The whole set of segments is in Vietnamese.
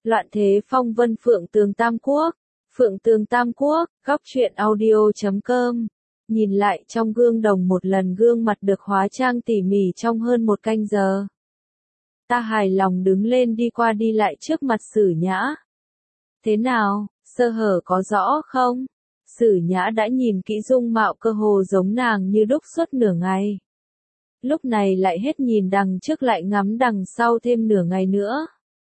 Loạn thế phong vân Phượng Tường Tam Quốc. Phượng Tường Tam Quốc, góc truyện audio.com. Nhìn lại trong gương đồng một lần, gương mặt được hóa trang tỉ mỉ trong hơn một canh giờ. Ta hài lòng đứng lên đi qua đi lại trước mặt Sử Nhã. Thế nào, sơ hở có rõ không? Sử Nhã đã nhìn kỹ dung mạo cơ hồ giống nàng như đúc suốt nửa ngày. Lúc này lại hết nhìn đằng trước lại ngắm đằng sau thêm nửa ngày nữa.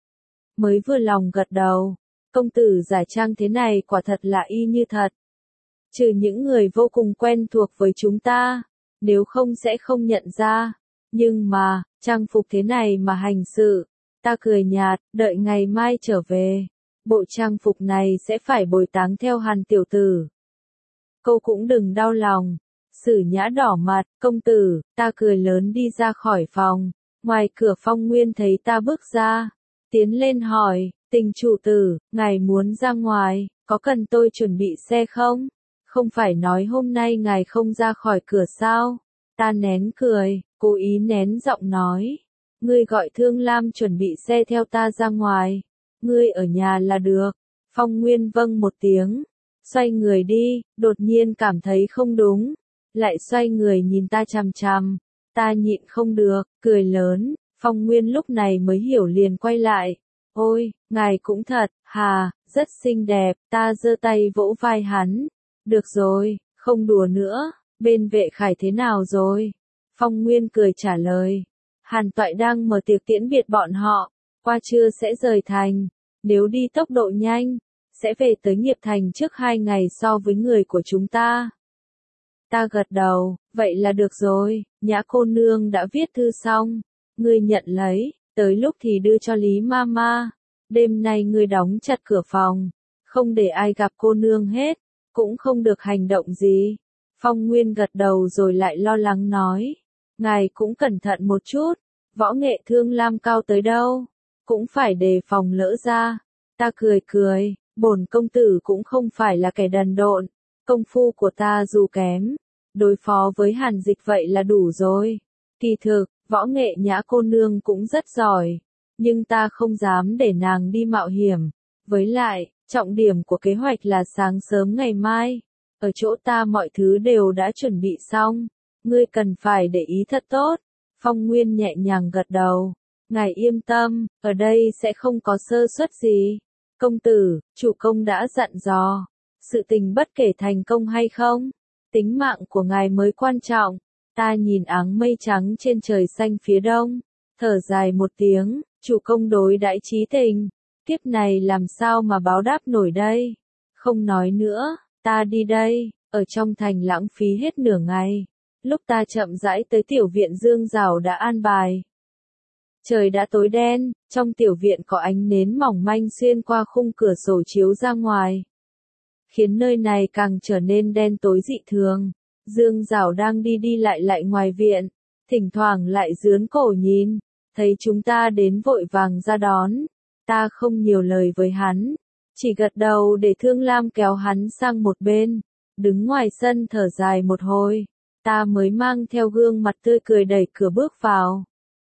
Mới vừa lòng gật đầu, công tử giả trang thế này quả thật là y như thật. Trừ những người vô cùng quen thuộc với chúng ta, nếu không sẽ không nhận ra. Nhưng mà, trang phục thế này mà hành sự, ta cười nhạt, đợi ngày mai trở về. Bộ trang phục này sẽ phải bồi táng theo Hàn tiểu tử. Cô cũng đừng đau lòng. Sử Nhã đỏ mặt, công tử, ta cười lớn đi ra khỏi phòng. Ngoài cửa Phong Nguyên thấy ta bước ra, tiến lên hỏi, Tình chủ tử, ngài muốn ra ngoài, có cần tôi chuẩn bị xe không? Không phải nói hôm nay ngài không ra khỏi cửa sao? Ta nén cười, cố ý nén giọng nói. Ngươi gọi Thương Lam chuẩn bị xe theo ta ra ngoài. Ngươi ở nhà là được. Phong Nguyên vâng một tiếng. Xoay người đi, đột nhiên cảm thấy không đúng. Lại xoay người nhìn ta chằm chằm. Ta nhịn không được, cười lớn. Phong Nguyên lúc này mới hiểu liền quay lại. Ôi, ngài cũng thật, hà, rất xinh đẹp. Ta giơ tay vỗ vai hắn. Được rồi, không đùa nữa. Bên Vệ Khải thế nào rồi? Phong Nguyên cười trả lời. Hàn Toại đang mở tiệc tiễn biệt bọn họ. Qua trưa sẽ rời thành. Nếu đi tốc độ nhanh, sẽ về tới Nghiệp Thành trước 2 ngày so với người của chúng ta. Ta gật đầu, vậy là được rồi. Nhã cô nương đã viết thư xong. Ngươi nhận lấy, tới lúc thì đưa cho Lý Mama. Đêm nay ngươi đóng chặt cửa phòng, không để ai gặp cô nương hết, cũng không được hành động gì. Phong Nguyên gật đầu rồi lại lo lắng nói. Ngài cũng cẩn thận một chút, võ nghệ Thương Lam cao tới đâu, cũng phải đề phòng lỡ ra. Ta cười cười, bổn công tử cũng không phải là kẻ đần độn, công phu của ta dù kém, đối phó với Hàn Dịch vậy là đủ rồi. Kỳ thực, võ nghệ Nhã cô nương cũng rất giỏi, nhưng ta không dám để nàng đi mạo hiểm. Với lại, trọng điểm của kế hoạch là sáng sớm ngày mai. Ở chỗ ta mọi thứ đều đã chuẩn bị xong. Ngươi cần phải để ý thật tốt. Phong Nguyên nhẹ nhàng gật đầu. Ngài yên tâm, ở đây sẽ không có sơ suất gì. Công tử, chủ công đã dặn dò. Sự tình bất kể thành công hay không, tính mạng của ngài mới quan trọng. Ta nhìn áng mây trắng trên trời xanh phía đông, thở dài một tiếng, chủ công đối đãi chí tình, kiếp này làm sao mà báo đáp nổi đây. Không nói nữa, ta đi đây. Ở trong thành lãng phí hết nửa ngày. Lúc ta chậm rãi tới tiểu viện Dương Giảo đã an bài. Trời đã tối đen, trong tiểu viện có ánh nến mỏng manh xuyên qua khung cửa sổ chiếu ra ngoài, khiến nơi này càng trở nên đen tối dị thường. Dương Giảo đang đi đi lại lại ngoài viện, thỉnh thoảng lại giương cổ nhìn, thấy chúng ta đến vội vàng ra đón. Ta không nhiều lời với hắn, chỉ gật đầu để Thương Lam kéo hắn sang một bên, đứng ngoài sân thở dài một hồi. Ta mới mang theo gương mặt tươi cười đẩy cửa bước vào.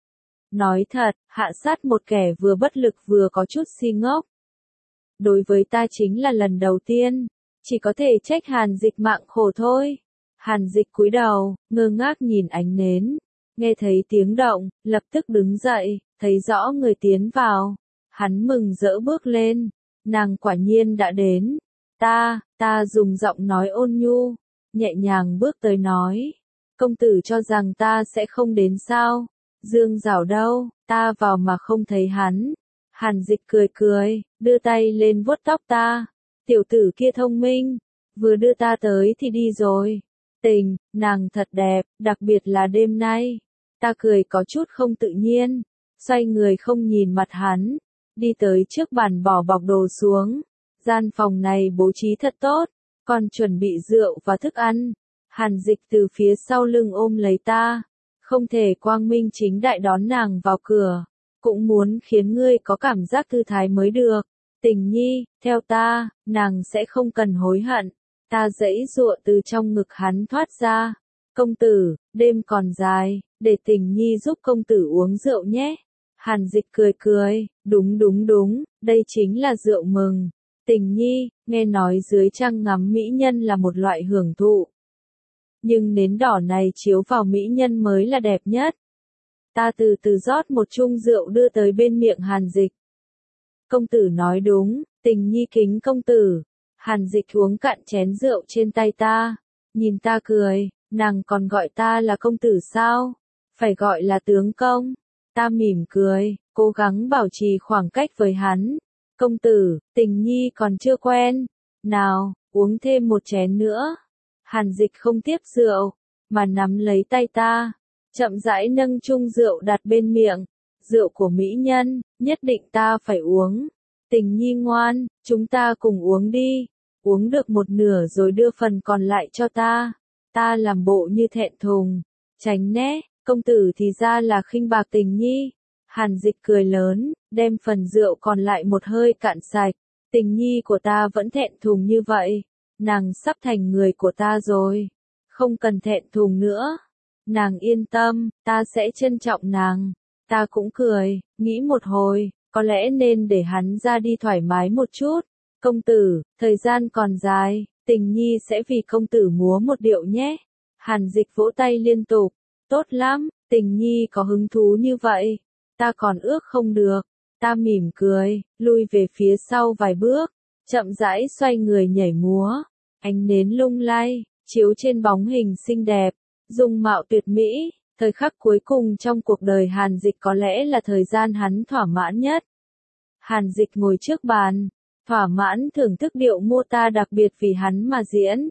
Nói thật, hạ sát một kẻ vừa bất lực vừa có chút si ngốc, đối với ta chính là lần đầu tiên, chỉ có thể trách Hàn Dịch mạng khổ thôi. Hàn Dịch cúi đầu, ngơ ngác nhìn ánh nến, nghe thấy tiếng động, lập tức đứng dậy, thấy rõ người tiến vào. Hắn mừng rỡ bước lên, nàng quả nhiên đã đến. Ta dùng giọng nói ôn nhu, nhẹ nhàng bước tới nói. Công tử cho rằng ta sẽ không đến sao? Dương Giảo đâu, ta vào mà không thấy hắn. Hàn Dịch cười cười, đưa tay lên vuốt tóc ta. Tiểu tử kia thông minh, vừa đưa ta tới thì đi rồi. Tình, nàng thật đẹp, đặc biệt là đêm nay. Ta cười có chút không tự nhiên, xoay người không nhìn mặt hắn, đi tới trước bàn bỏ bọc đồ xuống. Gian phòng này bố trí thật tốt, còn chuẩn bị rượu và thức ăn. Hàn Dịch từ phía sau lưng ôm lấy ta, không thể quang minh chính đại đón nàng vào cửa, cũng muốn khiến ngươi có cảm giác thư thái mới được. Tình nhi, theo ta, nàng sẽ không cần hối hận. Ta giãy giụa từ trong ngực hắn thoát ra. Công tử, đêm còn dài, để Tình nhi giúp công tử uống rượu nhé. Hàn Dịch cười cười, đúng đúng đúng, đây chính là rượu mừng. Tình nhi, nghe nói dưới trăng ngắm mỹ nhân là một loại hưởng thụ. Nhưng nến đỏ này chiếu vào mỹ nhân mới là đẹp nhất. Ta từ từ rót một chung rượu đưa tới bên miệng Hàn Dịch. Công tử nói đúng, tình nhi kính công tử. Hàn Dịch uống cạn chén rượu trên tay ta. Nhìn ta cười, nàng còn gọi ta là công tử sao? Phải gọi là tướng công. Ta mỉm cười, cố gắng bảo trì khoảng cách với hắn. Công tử, tình nhi còn chưa quen. Nào, uống thêm một chén nữa. Hàn Dịch không tiếp rượu, mà nắm lấy tay ta. Chậm rãi nâng chung rượu đặt bên miệng. Rượu của mỹ nhân, nhất định ta phải uống. Tình nhi ngoan, chúng ta cùng uống đi. Uống được một nửa rồi đưa phần còn lại cho ta. Ta làm bộ như thẹn thùng. Tránh né, công tử thì ra là khinh bạc tình nhi. Hàn Dịch cười lớn, đem phần rượu còn lại một hơi cạn sạch. Tình nhi của ta vẫn thẹn thùng như vậy. Nàng sắp thành người của ta rồi. Không cần thẹn thùng nữa. Nàng yên tâm, ta sẽ trân trọng nàng. Ta cũng cười, nghĩ một hồi, có lẽ nên để hắn ra đi thoải mái một chút. Công tử, thời gian còn dài, tình nhi sẽ vì công tử múa một điệu nhé. Hàn Dịch vỗ tay liên tục. Tốt lắm, tình nhi có hứng thú như vậy. Ta còn ước không được. Ta mỉm cười, lui về phía sau vài bước. Chậm rãi xoay người nhảy múa. Ánh nến lung lay, chiếu trên bóng hình xinh đẹp. Dung mạo tuyệt mỹ. Thời khắc cuối cùng trong cuộc đời Hàn Dịch có lẽ là thời gian hắn thỏa mãn nhất. Hàn Dịch ngồi trước bàn. Thỏa mãn thưởng thức điệu mô ta đặc biệt vì hắn mà diễn.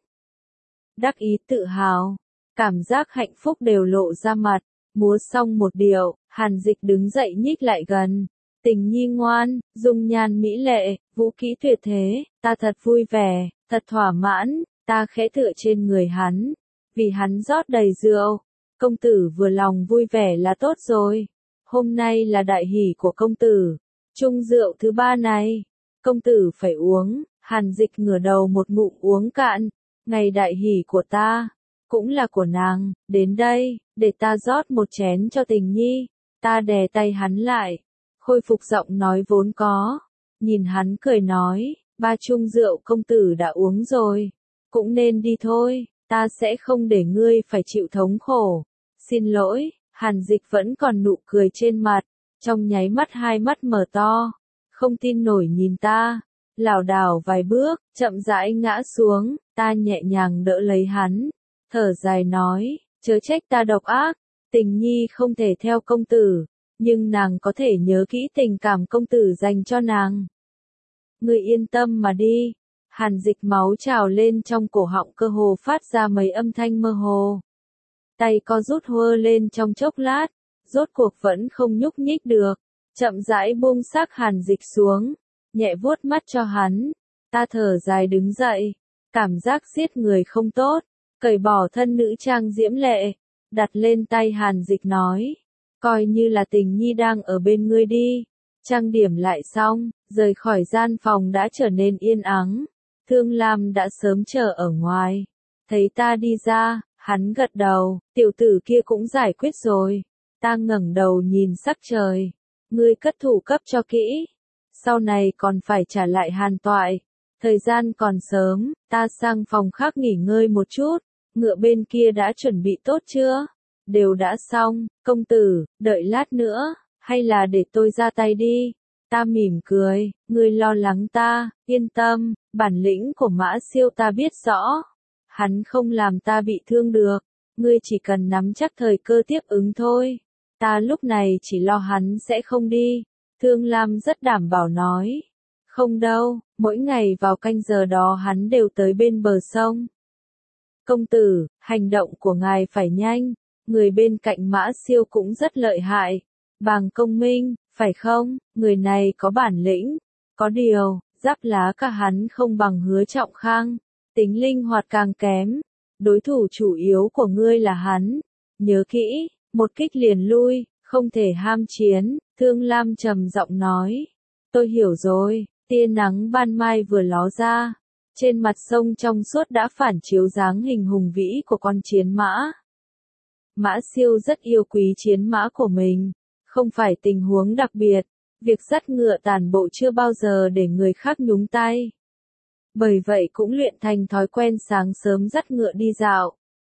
Đắc ý tự hào. Cảm giác hạnh phúc đều lộ ra mặt. Múa xong một điệu, Hàn Dịch đứng dậy nhích lại gần. Tình nhi ngoan, dung nhan mỹ lệ, vũ kỹ tuyệt thế, ta thật vui vẻ, thật thỏa mãn, ta khẽ tựa trên người hắn. Vì hắn rót đầy rượu. Công tử vừa lòng vui vẻ là tốt rồi. Hôm nay là đại hỷ của công tử. Chung rượu thứ 3 này. Công tử phải uống. Hàn Dịch ngửa đầu một ngụm uống cạn. Ngày đại hỷ của ta. Cũng là của nàng. Đến đây, để ta rót một chén cho tình nhi. Ta đè tay hắn lại. Khôi phục giọng nói vốn có. Nhìn hắn cười nói. 3 chung rượu công tử đã uống rồi. Cũng nên đi thôi. Ta sẽ không để ngươi phải chịu thống khổ. Xin lỗi, Hàn Dịch vẫn còn nụ cười trên mặt. Trong nháy mắt hai mắt mở to. Không tin nổi nhìn ta. Lảo đảo vài bước, chậm rãi ngã xuống. Ta nhẹ nhàng đỡ lấy hắn. Thở dài nói, chớ trách ta độc ác. Tình nhi không thể theo công tử. Nhưng nàng có thể nhớ kỹ tình cảm công tử dành cho nàng. Ngươi yên tâm mà đi. Hàn Dịch máu trào lên trong cổ họng cơ hồ phát ra mấy âm thanh mơ hồ. Tay co rút hơ lên trong chốc lát, rốt cuộc vẫn không nhúc nhích được. Chậm rãi buông xác Hàn Dịch xuống, nhẹ vuốt mắt cho hắn. Ta thở dài đứng dậy, cảm giác giết người không tốt, cởi bỏ thân nữ trang diễm lệ, đặt lên tay Hàn Dịch nói. Coi như là tình nhi đang ở bên ngươi đi. Trang điểm lại xong, rời khỏi gian phòng đã trở nên yên ắng. Thương Lam đã sớm chờ ở ngoài. Thấy ta đi ra, hắn gật đầu, tiểu tử kia cũng giải quyết rồi. Ta ngẩng đầu nhìn sắc trời. Ngươi cất thủ cấp cho kỹ. Sau này còn phải trả lại Hàn Toại. Thời gian còn sớm, ta sang phòng khác nghỉ ngơi một chút. Ngựa bên kia đã chuẩn bị tốt chưa? Đều đã xong, công tử, đợi lát nữa, hay là để tôi ra tay đi. Ta mỉm cười, ngươi lo lắng ta, yên tâm, bản lĩnh của Mã Siêu ta biết rõ. Hắn không làm ta bị thương được, ngươi chỉ cần nắm chắc thời cơ tiếp ứng thôi. Ta lúc này chỉ lo hắn sẽ không đi. Thương Lam rất đảm bảo nói. Không đâu, mỗi ngày vào canh giờ đó hắn đều tới bên bờ sông. Công tử, hành động của ngài phải nhanh, người bên cạnh Mã Siêu cũng rất lợi hại. Bàng Công Minh, phải không, người này có bản lĩnh. Có điều, giáp lá cả hắn không bằng Hứa Trọng Khang. Tính linh hoạt càng kém. Đối thủ chủ yếu của ngươi là hắn. Nhớ kỹ, một kích liền lui, không thể ham chiến. Thương Lam trầm giọng nói. Tôi hiểu rồi, tia nắng ban mai vừa ló ra. Trên mặt sông trong suốt đã phản chiếu dáng hình hùng vĩ của con chiến mã. Mã Siêu rất yêu quý chiến mã của mình. không phải tình huống đặc biệt, việc dắt ngựa tản bộ chưa bao giờ để người khác nhúng tay. Bởi vậy cũng luyện thành thói quen sáng sớm dắt ngựa đi dạo.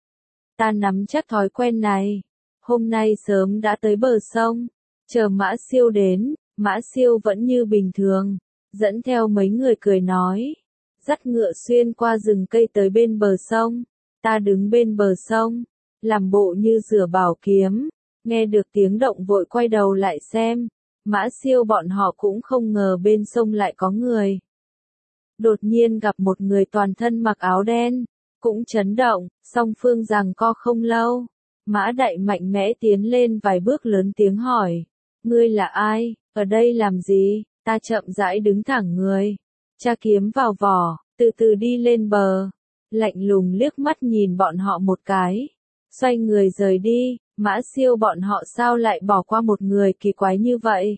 Ta nắm chắc thói quen này. Hôm nay sớm đã tới bờ sông, chờ Mã Siêu đến, Mã Siêu vẫn như bình thường, dẫn theo mấy người cười nói. Dắt ngựa xuyên qua rừng cây tới bên bờ sông, ta đứng bên bờ sông, làm bộ như rửa bảo kiếm, nghe được tiếng động vội quay đầu lại xem, Mã Siêu bọn họ cũng không ngờ bên sông lại có người. Đột nhiên gặp một người toàn thân mặc áo đen, cũng chấn động, song phương giằng co không lâu. Mã Đại mạnh mẽ tiến lên vài bước lớn tiếng hỏi, ngươi là ai, ở đây làm gì? Ta chậm rãi đứng thẳng người, tra kiếm vào vỏ, từ từ đi lên bờ, lạnh lùng liếc mắt nhìn bọn họ một cái, xoay người rời đi. Mã Siêu bọn họ sao lại bỏ qua một người kỳ quái như vậy?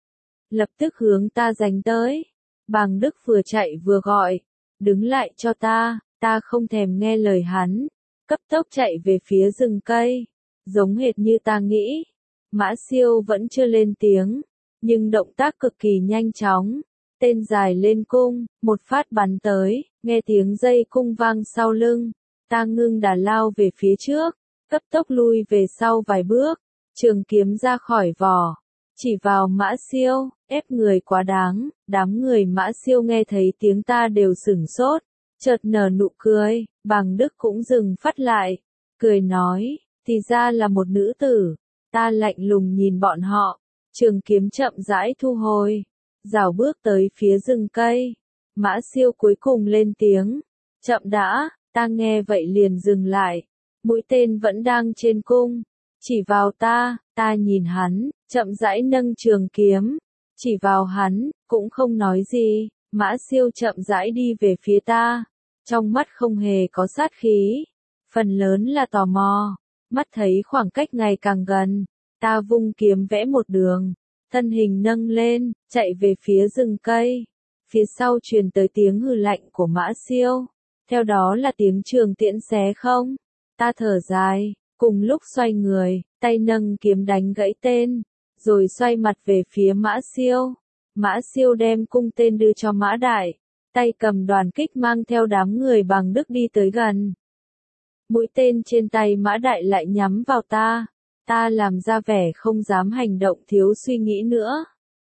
Lập tức hướng ta giành tới. Bàng Đức vừa chạy vừa gọi, đứng lại cho ta không thèm nghe lời hắn, cấp tốc chạy về phía rừng cây, giống hệt như ta nghĩ. Mã Siêu vẫn chưa lên tiếng, nhưng động tác cực kỳ nhanh chóng, tên dài lên cung, một phát bắn tới, nghe tiếng dây cung vang sau lưng, ta ngưng đà lao về phía trước, cấp tốc lui về sau vài bước, trường kiếm ra khỏi vỏ, chỉ vào Mã Siêu, ép người quá đáng. Đám người Mã Siêu nghe thấy tiếng ta đều sửng sốt, chợt nở nụ cười. Bàng Đức cũng dừng phát lại, cười nói, thì ra là một nữ tử. Ta lạnh lùng nhìn bọn họ, trường kiếm chậm rãi thu hồi, rảo bước tới phía rừng cây. Mã Siêu cuối cùng lên tiếng, chậm đã. Ta nghe vậy liền dừng lại, mũi tên vẫn đang trên cung, chỉ vào ta nhìn hắn, chậm rãi nâng trường kiếm, chỉ vào hắn, cũng không nói gì. Mã Siêu chậm rãi đi về phía ta, trong mắt không hề có sát khí, phần lớn là tò mò. Mắt thấy khoảng cách ngày càng gần, ta vung kiếm vẽ một đường, thân hình nâng lên, chạy về phía rừng cây. Phía sau truyền tới tiếng hừ lạnh của Mã Siêu, theo đó là tiếng trường tiễn xé không. Ta thở dài, cùng lúc xoay người, tay nâng kiếm đánh gãy tên, rồi xoay mặt về phía Mã Siêu. Mã Siêu đem cung tên đưa cho Mã Đại, tay cầm đoàn kích mang theo đám người Bàng Đức đi tới gần. Mũi tên trên tay Mã Đại lại nhắm vào ta. Ta làm ra vẻ không dám hành động thiếu suy nghĩ nữa.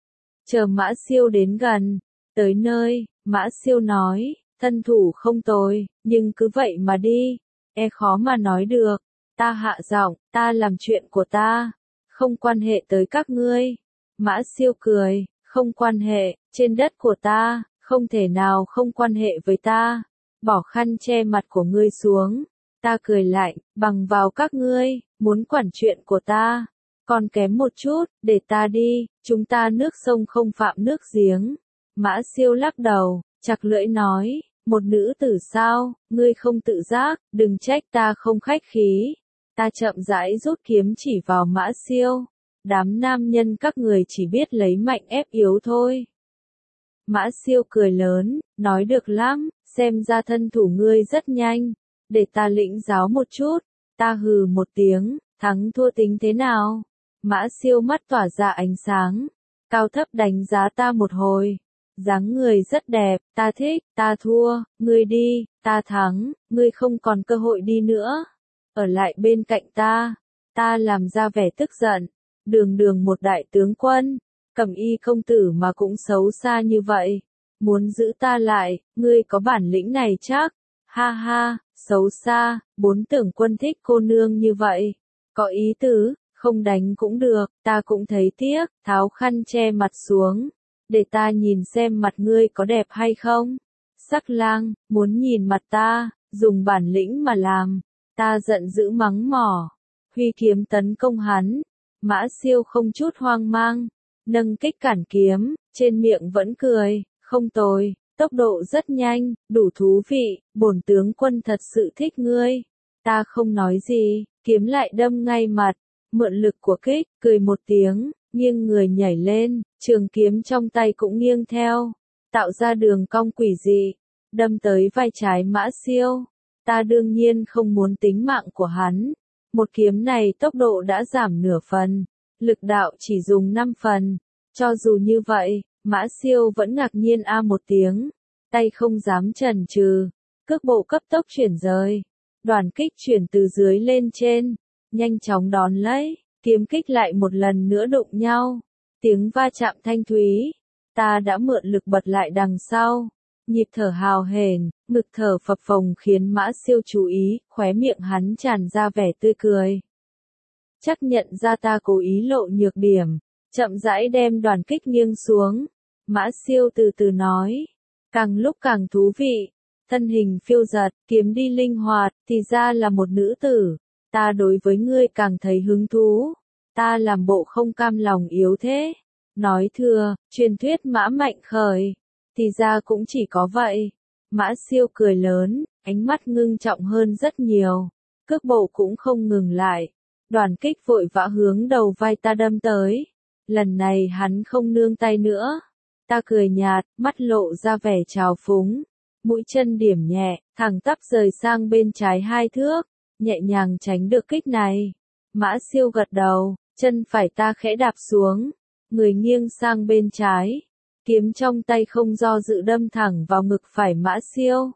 Chờ Mã Siêu đến gần, tới nơi, Mã Siêu nói, thân thủ không tồi, nhưng cứ vậy mà đi, khó mà nói được. Ta hạ giọng, ta làm chuyện của ta, không quan hệ tới các ngươi. Mã Siêu cười, không quan hệ, trên đất của ta, không thể nào không quan hệ với ta. Bỏ khăn che mặt của ngươi xuống. Ta cười lạnh, bằng vào các ngươi, muốn quản chuyện của ta, còn kém một chút, để ta đi, chúng ta nước sông không phạm nước giếng. Mã Siêu lắc đầu, chặt lưỡi nói, một nữ tử sao, ngươi không tự giác, đừng trách ta không khách khí. Ta chậm rãi rút kiếm chỉ vào Mã Siêu, đám nam nhân các người chỉ biết lấy mạnh ép yếu thôi. Mã Siêu cười lớn, nói được lắm, xem ra thân thủ ngươi rất nhanh, để ta lĩnh giáo một chút. Ta hừ một tiếng, thắng thua tính thế nào? Mã Siêu mắt tỏa ra ánh sáng, cao thấp đánh giá ta một hồi. Dáng người rất đẹp, ta thích. Ta thua, ngươi đi. Ta thắng, ngươi không còn cơ hội đi nữa. Ở lại bên cạnh ta. Ta làm ra vẻ tức giận. Đường đường một đại tướng quân, Cẩm Y công tử mà cũng xấu xa như vậy. Muốn giữ ta lại, ngươi có bản lĩnh này chắc. Ha ha, xấu xa, bốn tưởng quân thích cô nương như vậy. Có ý tứ, không đánh cũng được, ta cũng thấy tiếc, tháo khăn che mặt xuống. Để ta nhìn xem mặt ngươi có đẹp hay không. Sắc lang, muốn nhìn mặt ta, dùng bản lĩnh mà làm. Ta giận dữ mắng mỏ, huy kiếm tấn công hắn. Mã Siêu không chút hoang mang, nâng kích cản kiếm, trên miệng vẫn cười, không tồi. Tốc độ rất nhanh, đủ thú vị, bổn tướng quân thật sự thích ngươi. Ta không nói gì, kiếm lại đâm ngay mặt, mượn lực của kích, cười một tiếng, nghiêng người nhảy lên, trường kiếm trong tay cũng nghiêng theo, tạo ra đường cong quỷ dị, đâm tới vai trái Mã Siêu. Ta đương nhiên không muốn tính mạng của hắn, một kiếm này tốc độ đã giảm nửa phần, lực đạo chỉ dùng 5 phần. Cho dù như vậy, Mã Siêu vẫn ngạc nhiên a một tiếng, tay không dám chần chừ, cước bộ cấp tốc chuyển rời. Đoàn kích chuyển từ dưới lên trên, nhanh chóng đón lấy, kiếm kích lại một lần nữa đụng nhau. Tiếng va chạm thanh thúy, ta đã mượn lực bật lại đằng sau. Nhịp thở hào hển, ngực thở phập phồng khiến Mã Siêu chú ý, khóe miệng hắn tràn ra vẻ tươi cười. Chắc nhận ra ta cố ý lộ nhược điểm, chậm rãi đem đoàn kích nghiêng xuống. Mã Siêu từ từ nói, càng lúc càng thú vị, thân hình phiêu dật, kiếm đi linh hoạt, thì ra là một nữ tử. Ta đối với ngươi càng thấy hứng thú, ta làm bộ không cam lòng yếu thế. Nói thừa, truyền thuyết Mã Mạnh Khởi, thì ra cũng chỉ có vậy. Mã Siêu cười lớn, ánh mắt ngưng trọng hơn rất nhiều, cước bộ cũng không ngừng lại. Đoàn kích vội vã hướng đầu vai ta đâm tới. Lần này hắn không nương tay nữa. Ta cười nhạt, mắt lộ ra vẻ trào phúng. Mũi chân điểm nhẹ, thẳng tắp rời sang bên trái 2 thước, nhẹ nhàng tránh được kích này. Mã Siêu gật đầu, chân phải ta khẽ đạp xuống, người nghiêng sang bên trái. Kiếm trong tay không do dự đâm thẳng vào ngực phải Mã Siêu.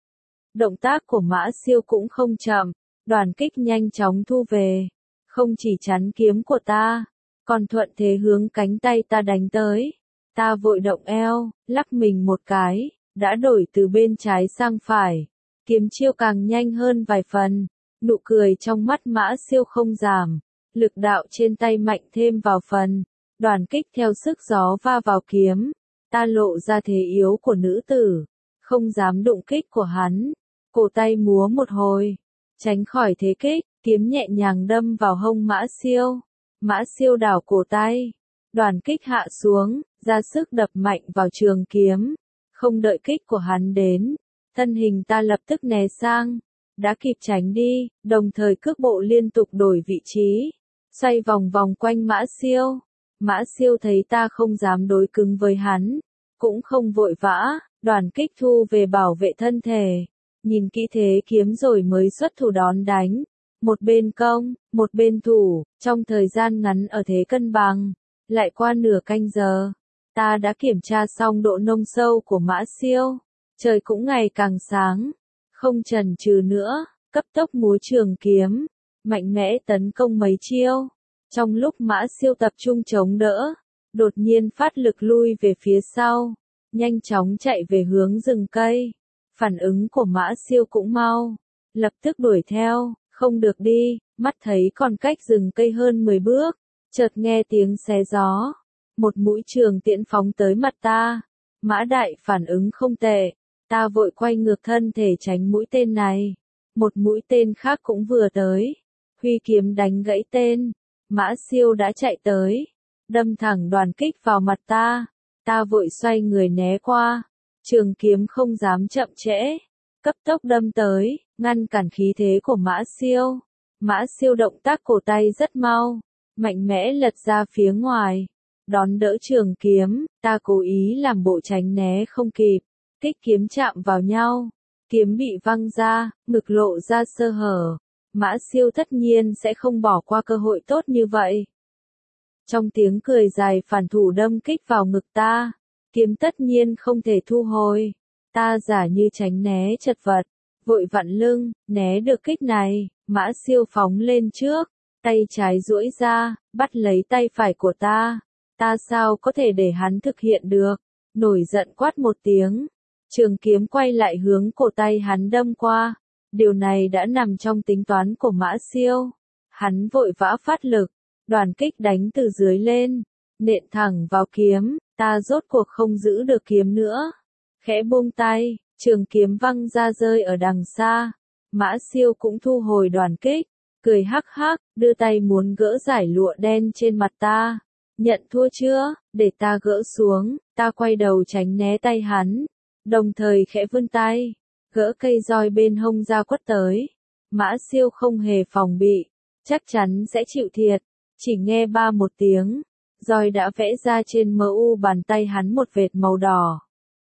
Động tác của Mã Siêu cũng không chậm, đoàn kích nhanh chóng thu về. Không chỉ chắn kiếm của ta, còn thuận thế hướng cánh tay ta đánh tới. Ta vội động eo, lắc mình một cái, đã đổi từ bên trái sang phải. Kiếm chiêu càng nhanh hơn vài phần, nụ cười trong mắt Mã Siêu không giảm, lực đạo trên tay mạnh thêm vào phần. Đoàn kích theo sức gió va vào kiếm, ta lộ ra thế yếu của nữ tử, không dám đụng kích của hắn. Cổ tay múa một hồi, tránh khỏi thế kích, kiếm nhẹ nhàng đâm vào hông Mã Siêu. Mã Siêu đảo cổ tay, đoàn kích hạ xuống, ra sức đập mạnh vào trường kiếm. Không đợi kích của hắn đến, thân hình ta lập tức né sang, đã kịp tránh đi, đồng thời cước bộ liên tục đổi vị trí, xoay vòng vòng quanh Mã Siêu. Mã Siêu thấy ta không dám đối cứng với hắn, cũng không vội vã, đoàn kích thu về bảo vệ thân thể, nhìn kỹ thế kiếm rồi mới xuất thủ đón đánh. Một bên công, một bên thủ, trong thời gian ngắn ở thế cân bằng, lại qua nửa canh giờ, ta đã kiểm tra xong độ nông sâu của Mã Siêu. Trời cũng ngày càng sáng, không chần chừ nữa, cấp tốc múa trường kiếm, mạnh mẽ tấn công mấy chiêu. Trong lúc Mã Siêu tập trung chống đỡ, đột nhiên phát lực lui về phía sau, nhanh chóng chạy về hướng rừng cây. Phản ứng của Mã Siêu cũng mau, lập tức đuổi theo. Không được đi, mắt thấy còn cách rừng cây hơn 10 bước, chợt nghe tiếng xé gió. Một mũi trường tiễn phóng tới mặt ta. Mã Đại phản ứng không tệ, ta vội quay ngược thân thể tránh mũi tên này. Một mũi tên khác cũng vừa tới, huy kiếm đánh gãy tên. Mã Siêu đã chạy tới, đâm thẳng đoàn kích vào mặt ta. Ta vội xoay người né qua, trường kiếm không dám chậm trễ, cấp tốc đâm tới, ngăn cản khí thế của Mã Siêu. Mã Siêu động tác cổ tay rất mau, mạnh mẽ lật ra phía ngoài, đón đỡ trường kiếm. Ta cố ý làm bộ tránh né không kịp, kích kiếm chạm vào nhau, kiếm bị văng ra, ngực lộ ra sơ hở. Mã Siêu tất nhiên sẽ không bỏ qua cơ hội tốt như vậy. Trong tiếng cười dài phản thủ đâm kích vào ngực ta, kiếm tất nhiên không thể thu hồi. Ta giả như tránh né chật vật, vội vặn lưng, né được kích này. Mã Siêu phóng lên trước, tay trái duỗi ra, bắt lấy tay phải của ta. Ta sao có thể để hắn thực hiện được? Nổi giận quát một tiếng, trường kiếm quay lại hướng cổ tay hắn đâm qua. Điều này đã nằm trong tính toán của Mã Siêu. Hắn vội vã phát lực, đoàn kích đánh từ dưới lên, nện thẳng vào kiếm. Ta rốt cuộc không giữ được kiếm nữa, khẽ buông tay, trường kiếm văng ra rơi ở đằng xa. Mã Siêu cũng thu hồi đoàn kích, cười hắc hắc, đưa tay muốn gỡ giải lụa đen trên mặt ta. Nhận thua chưa? Để ta gỡ xuống. Ta quay đầu tránh né tay hắn, đồng thời khẽ vươn tay, gỡ cây roi bên hông ra quất tới. Mã Siêu không hề phòng bị, chắc chắn sẽ chịu thiệt. Chỉ nghe ba một tiếng, roi đã vẽ ra trên mu bàn tay hắn một vệt màu đỏ.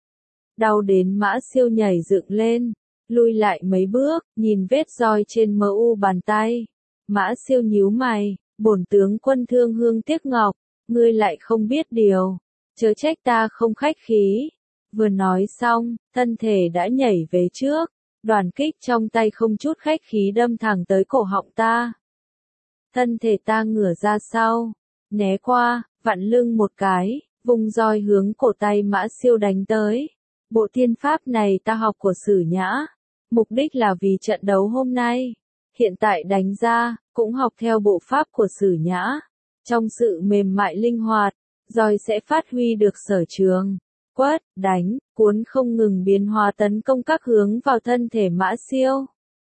Đau đến Mã Siêu nhảy dựng lên, lui lại mấy bước, nhìn vết roi trên mu bàn tay. Mã Siêu nhíu mày, Bổn tướng quân thương hương tiếc ngọc, ngươi lại không biết điều, chớ trách ta không khách khí. Vừa nói xong, thân thể đã nhảy về trước, đoàn kích trong tay không chút khách khí đâm thẳng tới cổ họng ta. Thân thể ta ngửa ra sau, né qua, vặn lưng một cái, vung roi hướng cổ tay Mã Siêu đánh tới. Bộ tiên pháp này ta học của Sử Nhã, mục đích là vì trận đấu hôm nay. Hiện tại đánh ra, cũng học theo bộ pháp của Sử Nhã. Trong sự mềm mại linh hoạt, roi sẽ phát huy được sở trường. Quất, đánh, cuốn không ngừng biến hóa tấn công các hướng vào thân thể Mã Siêu.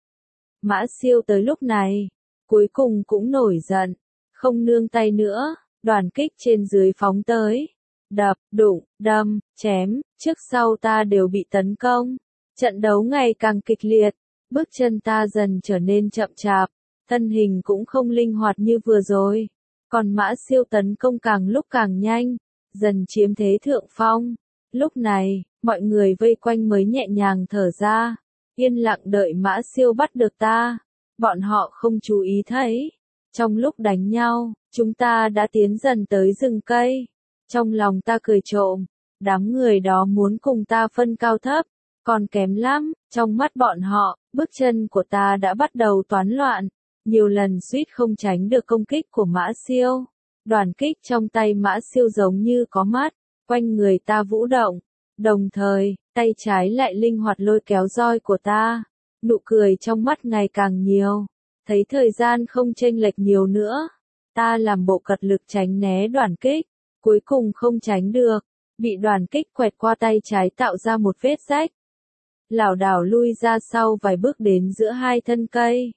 Mã Siêu tới lúc này, cuối cùng cũng nổi giận, không nương tay nữa, đoàn kích trên dưới phóng tới. Đập, đụng, đâm, chém, trước sau ta đều bị tấn công. Trận đấu ngày càng kịch liệt, bước chân ta dần trở nên chậm chạp, thân hình cũng không linh hoạt như vừa rồi. Còn Mã Siêu tấn công càng lúc càng nhanh, dần chiếm thế thượng phong. Lúc này, mọi người vây quanh mới nhẹ nhàng thở ra, yên lặng đợi Mã Siêu bắt được ta. Bọn họ không chú ý thấy. Trong lúc đánh nhau, chúng ta đã tiến dần tới rừng cây. Trong lòng ta cười trộm, đám người đó muốn cùng ta phân cao thấp, còn kém lắm. Trong mắt bọn họ, bước chân của ta đã bắt đầu toán loạn, nhiều lần suýt không tránh được công kích của Mã Siêu. Đoàn kích trong tay Mã Siêu giống như có mắt, quanh người ta vũ động, đồng thời, tay trái lại linh hoạt lôi kéo roi của ta. Nụ cười trong mắt ngày càng nhiều, thấy thời gian không chênh lệch nhiều nữa. Ta làm bộ cật lực tránh né đoàn kích, cuối cùng không tránh được, bị đoàn kích quẹt qua tay trái tạo ra một vết rách. Lảo đảo lui ra sau vài bước đến giữa hai thân cây.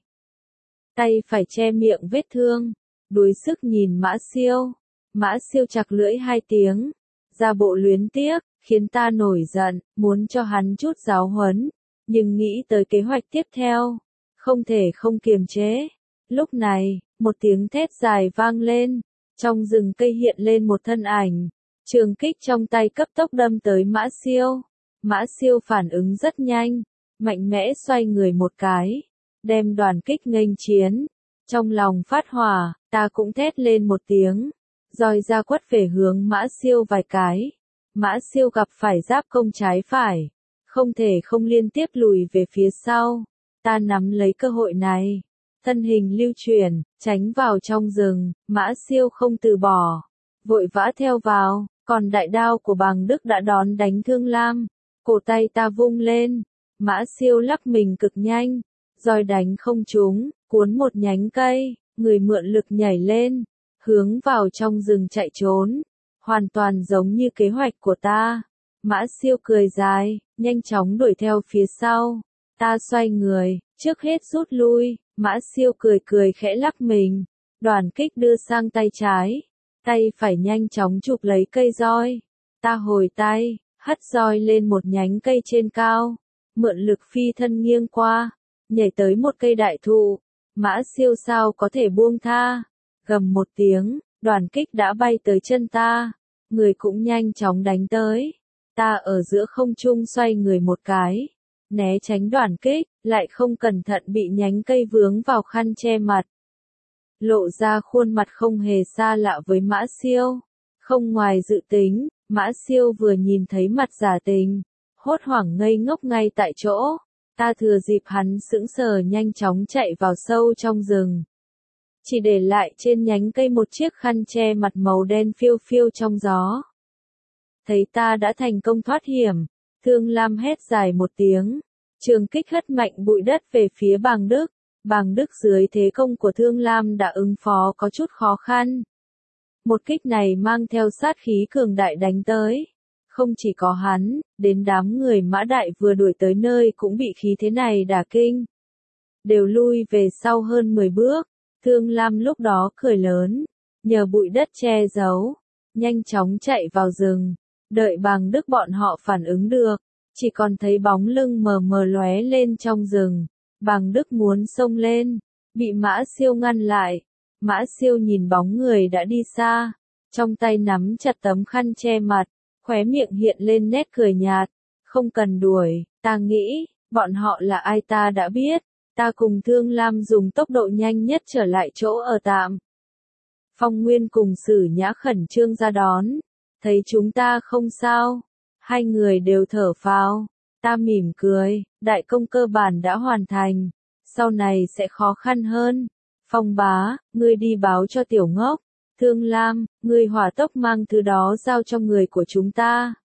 Tay phải che miệng vết thương, đuối sức nhìn Mã Siêu. Mã Siêu chặt lưỡi hai tiếng, ra bộ luyến tiếc, khiến ta nổi giận, muốn cho hắn chút giáo huấn, nhưng nghĩ tới kế hoạch tiếp theo, không thể không kiềm chế. Lúc này, một tiếng thét dài vang lên, trong rừng cây hiện lên một thân ảnh, trường kích trong tay cấp tốc đâm tới Mã Siêu. Mã Siêu phản ứng rất nhanh, mạnh mẽ xoay người một cái, đem đoàn kích nghênh chiến. Trong lòng phát hỏa, ta cũng thét lên một tiếng, roi ra quất về hướng Mã Siêu vài cái. Mã Siêu gặp phải giáp công trái phải, không thể không liên tiếp lùi về phía sau. Ta nắm lấy cơ hội này, thân hình lưu chuyển, tránh vào trong rừng. Mã Siêu không từ bỏ, vội vã theo vào, còn đại đao của Bàng Đức đã đón đánh Thương Lam. Cổ tay ta vung lên, Mã Siêu lắc mình cực nhanh, roi đánh không trúng, cuốn một nhánh cây, người mượn lực nhảy lên, hướng vào trong rừng chạy trốn, hoàn toàn giống như kế hoạch của ta. Mã Siêu cười dài, nhanh chóng đuổi theo phía sau. Ta xoay người, trước hết rút lui. Mã Siêu cười cười khẽ lắc mình, đoàn kích đưa sang tay trái, tay phải nhanh chóng chụp lấy cây roi. Ta hồi tay, hất roi lên một nhánh cây trên cao, mượn lực phi thân nghiêng qua, nhảy tới một cây đại thụ. Mã Siêu sao có thể buông tha, gầm một tiếng, đoàn kích đã bay tới chân ta, người cũng nhanh chóng đánh tới. Ta ở giữa không trung xoay người một cái, né tránh đoàn kích, lại không cẩn thận bị nhánh cây vướng vào khăn che mặt. Lộ ra khuôn mặt không hề xa lạ với Mã Siêu. Không ngoài dự tính, Mã Siêu vừa nhìn thấy mặt giả tình, hốt hoảng ngây ngốc ngay tại chỗ. Ta thừa dịp hắn sững sờ nhanh chóng chạy vào sâu trong rừng. Chỉ để lại trên nhánh cây một chiếc khăn che mặt màu đen phiêu phiêu trong gió. Thấy ta đã thành công thoát hiểm, Thương Lam hét dài một tiếng, trường kích hất mạnh bụi đất về phía Bàng Đức. Bàng Đức dưới thế công của Thương Lam đã ứng phó có chút khó khăn. Một kích này mang theo sát khí cường đại đánh tới. Không chỉ có hắn, đến đám người Mã Đại vừa đuổi tới nơi cũng bị khí thế này đả kinh. Đều lui về sau hơn 10 bước. Thương Lam lúc đó cười lớn, nhờ bụi đất che giấu, nhanh chóng chạy vào rừng. Đợi Bàng Đức bọn họ phản ứng được, chỉ còn thấy bóng lưng mờ mờ lóe lên trong rừng. Bàng Đức muốn xông lên, bị Mã Siêu ngăn lại. Mã Siêu nhìn bóng người đã đi xa, trong tay nắm chặt tấm khăn che mặt, khóe miệng hiện lên nét cười nhạt. Không cần đuổi, ta nghĩ, bọn họ là ai ta đã biết. Ta cùng Thương Lam dùng tốc độ nhanh nhất trở lại chỗ ở tạm. Phong Nguyên cùng Sử Nhã khẩn trương ra đón, thấy chúng ta không sao, hai người đều thở phào, ta mỉm cười, đại công cơ bản đã hoàn thành, sau này sẽ khó khăn hơn. Phong bá, ngươi đi báo cho Tiểu Ngốc, Thương Lam, ngươi hỏa tốc mang thứ đó giao cho người của chúng ta.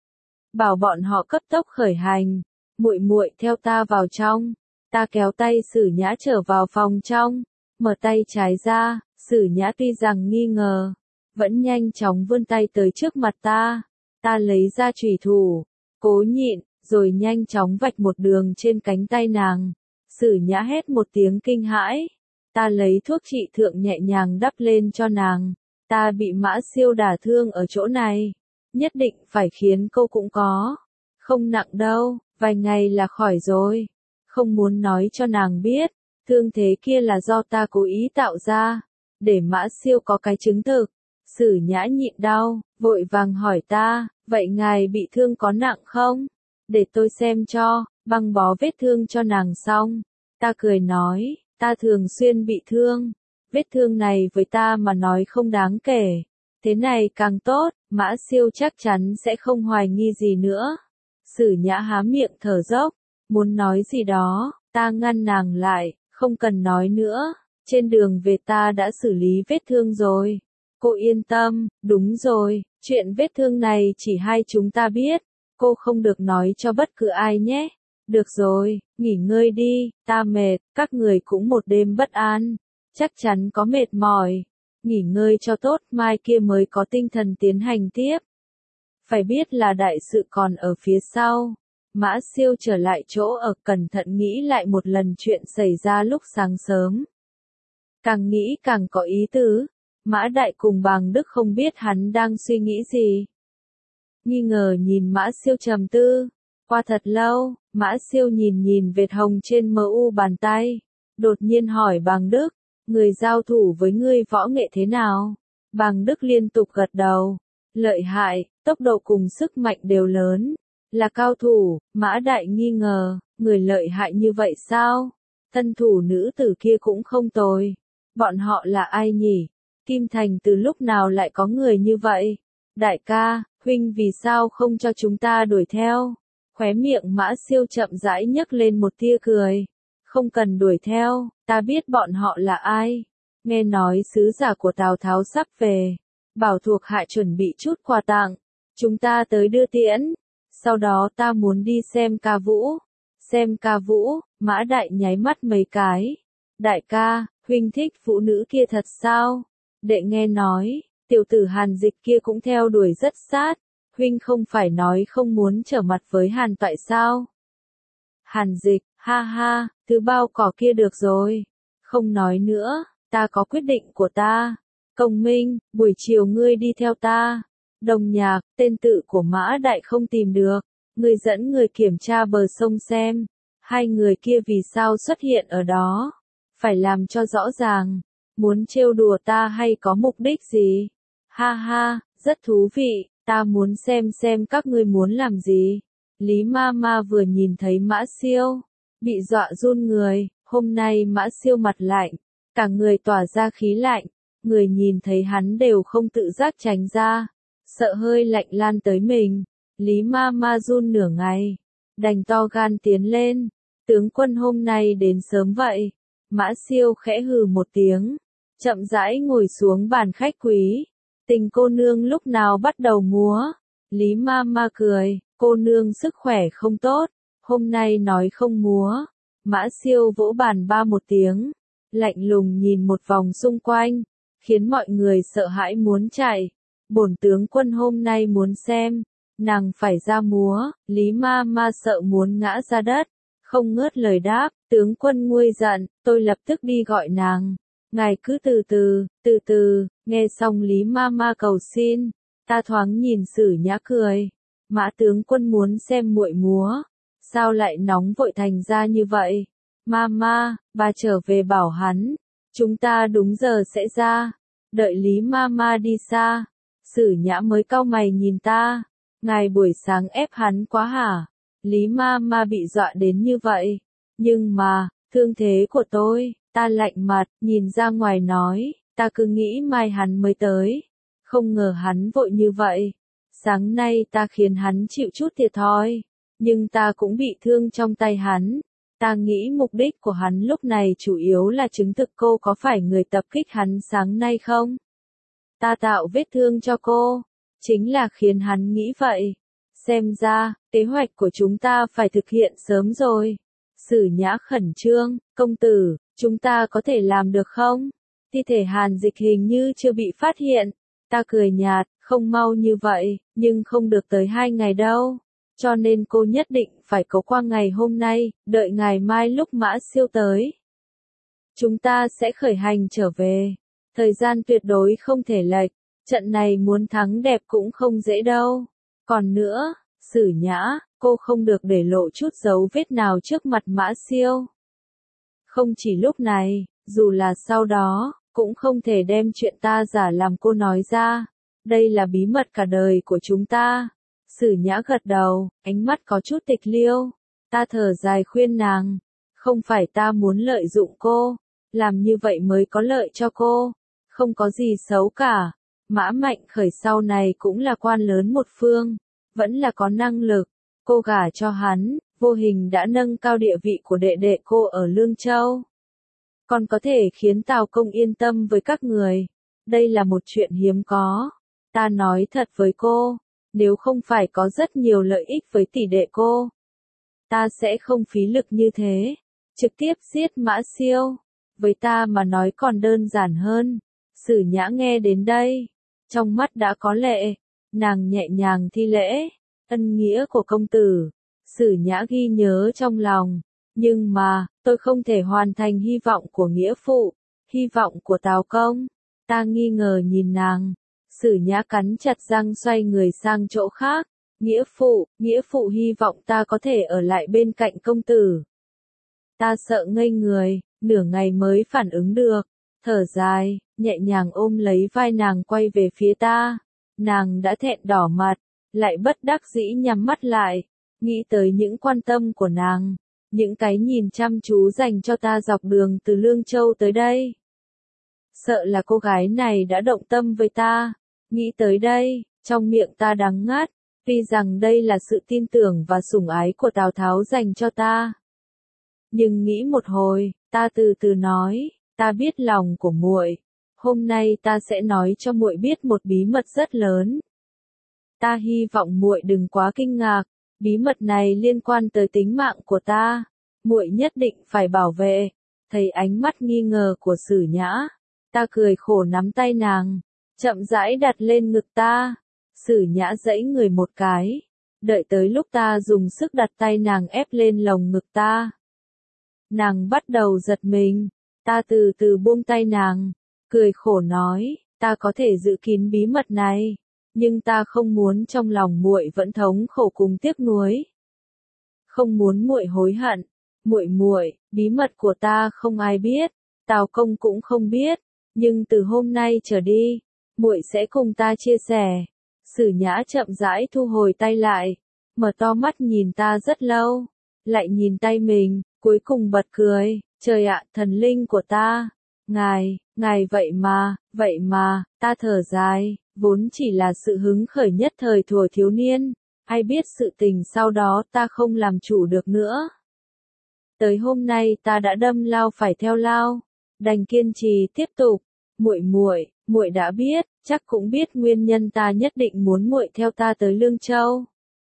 Bảo bọn họ cấp tốc khởi hành, muội muội theo ta vào trong. Ta kéo tay Sử Nhã trở vào phòng trong, mở tay trái ra, Sử Nhã tuy rằng nghi ngờ, vẫn nhanh chóng vươn tay tới trước mặt ta. Ta lấy ra chùy thủ, cố nhịn, rồi nhanh chóng vạch một đường trên cánh tay nàng. Sử Nhã hét một tiếng kinh hãi. Ta lấy thuốc trị thượng nhẹ nhàng đắp lên cho nàng. Ta bị Mã Siêu đả thương ở chỗ này. Nhất định phải khiến cô cũng có. Không nặng đâu, vài ngày là khỏi rồi. Không muốn nói cho nàng biết, thương thế kia là do ta cố ý tạo ra, để Mã Siêu có cái chứng thực. Sử Nhã nhịn đau, vội vàng hỏi ta, vậy ngài bị thương có nặng không? Để tôi xem cho, băng bó vết thương cho nàng xong. Ta cười nói, ta thường xuyên bị thương. Vết thương này với ta mà nói không đáng kể. Thế này càng tốt, Mã Siêu chắc chắn sẽ không hoài nghi gì nữa. Sử Nhã há miệng thở dốc, muốn nói gì đó, ta ngăn nàng lại, không cần nói nữa. Trên đường về ta đã xử lý vết thương rồi. Cô yên tâm, đúng rồi, chuyện vết thương này chỉ hai chúng ta biết. Cô không được nói cho bất cứ ai nhé. Được rồi, nghỉ ngơi đi, ta mệt, các người cũng một đêm bất an. Chắc chắn có mệt mỏi. Nghỉ ngơi cho tốt, mai kia mới có tinh thần tiến hành tiếp. Phải biết là đại sự còn ở phía sau. Mã Siêu trở lại chỗ ở, cẩn thận nghĩ lại một lần chuyện xảy ra lúc sáng sớm. Càng nghĩ càng có ý tứ. Mã Đại cùng Bàng Đức không biết hắn đang suy nghĩ gì. Nghi ngờ nhìn Mã Siêu trầm tư. Qua thật lâu, Mã Siêu nhìn vệt hồng trên mu bàn tay. Đột nhiên hỏi Bàng Đức, người giao thủ với ngươi võ nghệ thế nào? Bàng Đức liên tục gật đầu. Lợi hại, tốc độ cùng sức mạnh đều lớn. Là cao thủ. Mã Đại nghi ngờ, người lợi hại như vậy sao? Thân thủ nữ tử kia cũng không tồi. Bọn họ là ai nhỉ? Kim Thành từ lúc nào lại có người như vậy? Đại ca, huynh vì sao không cho chúng ta đuổi theo? Khóe miệng Mã Siêu chậm rãi nhấc lên một tia cười. Không cần đuổi theo, ta biết bọn họ là ai. Nghe nói sứ giả của Tào Tháo sắp về. Bảo thuộc hạ chuẩn bị chút quà tặng. Chúng ta tới đưa tiễn. Sau đó ta muốn đi xem ca vũ. Xem ca vũ, Mã Đại nháy mắt mấy cái. Đại ca, huynh thích phụ nữ kia thật sao? Đệ nghe nói, tiểu tử Hàn Dịch kia cũng theo đuổi rất sát. Huynh không phải nói không muốn trở mặt với Hàn Toại sao? Hàn Dịch, ha ha, thứ bao cỏ kia được rồi. Không nói nữa, ta có quyết định của ta. Công Minh, buổi chiều ngươi đi theo ta. Đồng Nhạc, tên tự của Mã Đại không tìm được. Ngươi dẫn người kiểm tra bờ sông xem. Hai người kia vì sao xuất hiện ở đó? Phải làm cho rõ ràng. Muốn trêu đùa ta hay có mục đích gì? Ha ha, rất thú vị, ta muốn xem các ngươi muốn làm gì. Lý Ma Ma vừa nhìn thấy Mã Siêu, bị dọa run người, hôm nay Mã Siêu mặt lạnh, cả người tỏa ra khí lạnh, người nhìn thấy hắn đều không tự giác tránh ra, sợ hơi lạnh lan tới mình. Lý Ma Ma run nửa ngày, đành to gan tiến lên, tướng quân hôm nay đến sớm vậy. Mã Siêu khẽ hừ một tiếng, chậm rãi ngồi xuống bàn khách quý. Tình cô nương lúc nào bắt đầu múa? Lý Ma Ma cười, cô nương sức khỏe không tốt, hôm nay nói không múa. Mã Siêu vỗ bàn ba một tiếng, lạnh lùng nhìn một vòng xung quanh, khiến mọi người sợ hãi muốn chạy. Bổn tướng quân hôm nay muốn xem, nàng phải ra múa. Lý Ma Ma sợ muốn ngã ra đất, không ngớt lời đáp, tướng quân nguôi giận, tôi lập tức đi gọi nàng. Ngài cứ từ từ, nghe xong Lý Ma Ma cầu xin, ta thoáng nhìn Sử Nhã cười. Mã tướng quân muốn xem muội múa, sao lại nóng vội thành ra như vậy? Ma Ma, bà trở về bảo hắn, chúng ta đúng giờ sẽ ra. Đợi Lý Ma Ma đi xa, Sử Nhã mới cau mày nhìn ta, ngài buổi sáng ép hắn quá hả? Lý Ma Ma bị dọa đến như vậy, nhưng mà, thương thế của tôi. Ta lạnh mặt, nhìn ra ngoài nói, ta cứ nghĩ mai hắn mới tới, không ngờ hắn vội như vậy. Sáng nay ta khiến hắn chịu chút thiệt thòi, nhưng ta cũng bị thương trong tay hắn. Ta nghĩ mục đích của hắn lúc này chủ yếu là chứng thực cô có phải người tập kích hắn sáng nay không? Ta tạo vết thương cho cô, chính là khiến hắn nghĩ vậy. Xem ra, kế hoạch của chúng ta phải thực hiện sớm rồi. Sử Nhã khẩn trương, công tử, chúng ta có thể làm được không? Thi thể Hàn Dịch hình như chưa bị phát hiện. Ta cười nhạt, không mau như vậy, nhưng không được tới 2 ngày đâu. Cho nên cô nhất định phải có qua ngày hôm nay, đợi ngày mai lúc Mã Siêu tới. Chúng ta sẽ khởi hành trở về. Thời gian tuyệt đối không thể lệch. Trận này muốn thắng đẹp cũng không dễ đâu. Còn nữa, Sử Nhã, cô không được để lộ chút dấu vết nào trước mặt Mã Siêu. Không chỉ lúc này, dù là sau đó, cũng không thể đem chuyện ta giả làm cô nói ra. Đây là bí mật cả đời của chúng ta. Sử Nhã gật đầu, ánh mắt có chút tịch liêu. Ta thở dài khuyên nàng. Không phải ta muốn lợi dụng cô. Làm như vậy mới có lợi cho cô. Không có gì xấu cả. Mã Mạnh Khởi sau này cũng là quan lớn một phương. Vẫn là có năng lực. Cô gả cho hắn, vô hình đã nâng cao địa vị của đệ đệ cô ở Lương Châu. Còn có thể khiến Tào Công yên tâm với các người. Đây là một chuyện hiếm có. Ta nói thật với cô, nếu không phải có rất nhiều lợi ích với tỷ đệ cô, ta sẽ không phí lực như thế. Trực tiếp giết Mã Siêu. Với ta mà nói còn đơn giản hơn. Sử Nhã nghe đến đây, trong mắt đã có lệ. Nàng nhẹ nhàng thi lễ. Ân nghĩa của công tử. Sử Nhã ghi nhớ trong lòng. Nhưng mà, tôi không thể hoàn thành hy vọng của nghĩa phụ. Hy vọng của Tào Công. Ta nghi ngờ nhìn nàng. Sử Nhã cắn chặt răng xoay người sang chỗ khác. Nghĩa phụ hy vọng ta có thể ở lại bên cạnh công tử. Ta sợ ngây người, nửa ngày mới phản ứng được. Thở dài, nhẹ nhàng ôm lấy vai nàng quay về phía ta. Nàng đã thẹn đỏ mặt, lại bất đắc dĩ nhắm mắt lại. Nghĩ tới những quan tâm của nàng, những cái nhìn chăm chú dành cho ta dọc đường từ Lương Châu tới đây. Sợ là cô gái này đã động tâm với ta. Nghĩ tới đây, trong miệng ta đắng ngắt, tuy rằng đây là sự tin tưởng và sủng ái của Tào Tháo dành cho ta. Nhưng nghĩ một hồi, ta từ từ nói, ta biết lòng của muội. Hôm nay ta sẽ nói cho muội biết một bí mật rất lớn. Ta hy vọng muội đừng quá kinh ngạc, bí mật này liên quan tới tính mạng của ta. Muội nhất định phải bảo vệ. Thấy ánh mắt nghi ngờ của Sử Nhã, ta cười khổ nắm tay nàng, chậm rãi đặt lên ngực ta. Sử Nhã giãy người một cái, đợi tới lúc ta dùng sức đặt tay nàng ép lên lồng ngực ta. Nàng bắt đầu giật mình, ta từ từ buông tay nàng, cười khổ nói, ta có thể giữ kín bí mật này, nhưng ta không muốn trong lòng muội vẫn thống khổ cùng tiếc nuối. Không muốn muội hối hận. Muội, bí mật của ta không ai biết, Tào Công cũng không biết, nhưng từ hôm nay trở đi, muội sẽ cùng ta chia sẻ. Sử Nhã chậm rãi thu hồi tay lại, mở to mắt nhìn ta rất lâu, lại nhìn tay mình, cuối cùng bật cười, trời ạ, thần linh của ta, ngài vậy mà, ta thở dài, vốn chỉ là sự hứng khởi nhất thời thuở thiếu niên, ai biết sự tình sau đó ta không làm chủ được nữa. Tới hôm nay ta đã đâm lao phải theo lao, đành kiên trì tiếp tục. Muội đã biết, chắc cũng biết nguyên nhân ta nhất định muốn muội theo ta tới Lương Châu.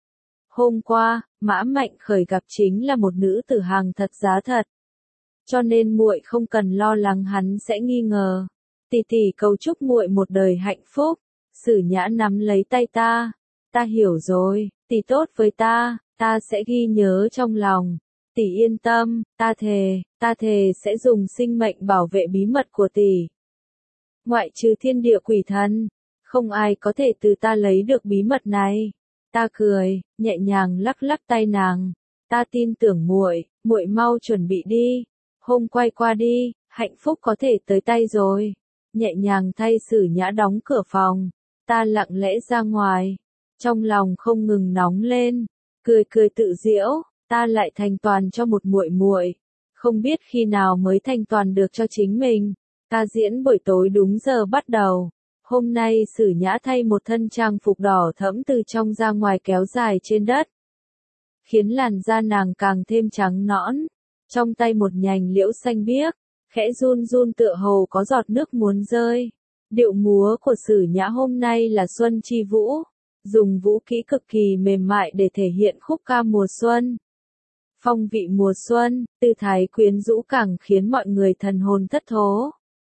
Hôm qua, Mã Mạnh Khởi gặp chính là một nữ tử hàng thật giá thật. Cho nên muội không cần lo lắng hắn sẽ nghi ngờ. Tỷ cầu chúc muội một đời hạnh phúc. Sử Nhã nắm lấy tay ta. Ta hiểu rồi, tỷ tốt với ta sẽ ghi nhớ trong lòng. Tỷ yên tâm, ta thề sẽ dùng sinh mệnh bảo vệ bí mật của tỷ. Ngoại trừ thiên địa quỷ thần, không ai có thể từ ta lấy được bí mật này. Ta cười, nhẹ nhàng lắc lắc tay nàng. Ta tin tưởng muội mau chuẩn bị đi. Hôm quay qua đi, hạnh phúc có thể tới tay rồi. Nhẹ nhàng thay Sử Nhã đóng cửa phòng. Ta lặng lẽ ra ngoài. Trong lòng không ngừng nóng lên. Cười tự giễu, ta lại thành toàn cho một muội. Không biết khi nào mới thành toàn được cho chính mình. Ca diễn buổi tối đúng giờ bắt đầu. Hôm nay Sử Nhã thay một thân trang phục đỏ thẫm từ trong ra ngoài kéo dài trên đất, khiến làn da nàng càng thêm trắng nõn. Trong tay một nhành liễu xanh biếc, khẽ run run tựa hồ có giọt nước muốn rơi. Điệu múa của Sử Nhã hôm nay là Xuân Chi Vũ, dùng vũ kỹ cực kỳ mềm mại để thể hiện khúc ca mùa xuân. Phong vị mùa xuân, tư thái quyến rũ càng khiến mọi người thần hồn thất thố.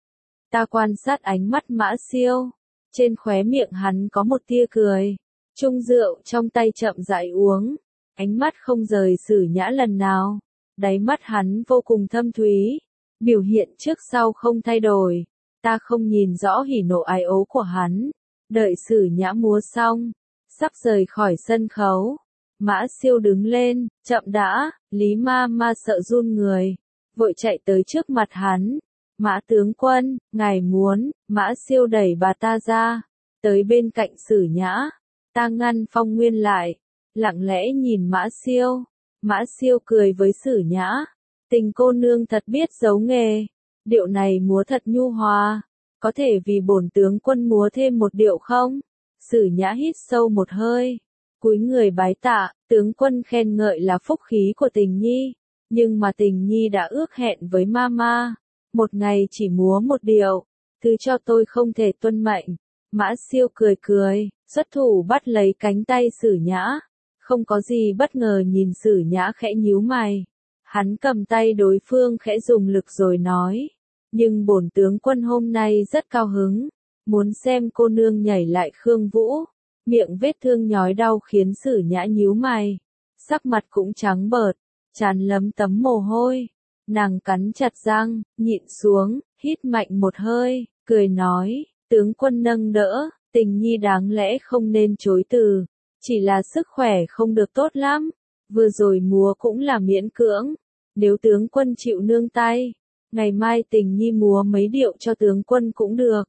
Ta quan sát ánh mắt Mã Siêu, trên khóe miệng hắn có một tia cười. Chung rượu trong tay chậm rãi uống, ánh mắt không rời Sử Nhã lần nào. Đáy mắt hắn vô cùng thâm thúy, biểu hiện trước sau không thay đổi. Ta không nhìn rõ hỉ nộ ái ố của hắn. Đợi Sử Nhã múa xong, sắp rời khỏi sân khấu, Mã Siêu đứng lên, chậm đã. Lý Ma Ma sợ run người, vội chạy tới trước mặt hắn. Mã tướng quân, ngài muốn. Mã Siêu đẩy bà ta ra, tới bên cạnh Sử Nhã. Ta ngăn Phong Nguyên lại, lặng lẽ nhìn Mã Siêu. Mã Siêu cười với Sử Nhã. Tình cô nương thật biết giấu nghề. Điệu này múa thật nhu hòa. Có thể vì bổn tướng quân múa thêm một điệu không? Sử Nhã hít sâu một hơi, cúi người bái tạ. Tướng quân khen ngợi là phúc khí của Tình Nhi. Nhưng mà Tình Nhi đã ước hẹn với Mama, một ngày chỉ múa một điệu. Thứ cho tôi không thể tuân mệnh. Mã Siêu cười cười, xuất thủ bắt lấy cánh tay Sử Nhã. Không có gì bất ngờ nhìn Sử Nhã khẽ nhíu mày. Hắn cầm tay đối phương khẽ dùng lực rồi nói. Nhưng bổn tướng quân hôm nay rất cao hứng, muốn xem cô nương nhảy lại Khương Vũ. Miệng vết thương nhói đau khiến Sử Nhã nhíu mày, sắc mặt cũng trắng bợt, trán lấm tấm mồ hôi. Nàng cắn chặt răng, nhịn xuống, hít mạnh một hơi, cười nói, tướng quân nâng đỡ, Tình Nhi đáng lẽ không nên chối từ, chỉ là sức khỏe không được tốt lắm, vừa rồi múa cũng là miễn cưỡng, nếu tướng quân chịu nương tay, ngày mai Tình Nhi múa mấy điệu cho tướng quân cũng được.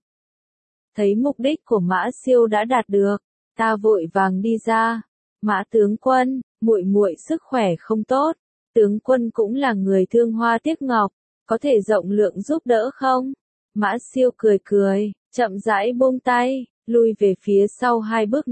Thấy mục đích của Mã Siêu đã đạt được, ta vội vàng đi ra. Mã tướng quân, muội muội sức khỏe không tốt, tướng quân cũng là người thương hoa tiếc ngọc, có thể rộng lượng giúp đỡ không? Mã Siêu cười cười, chậm rãi buông tay, lui về phía sau 2 bước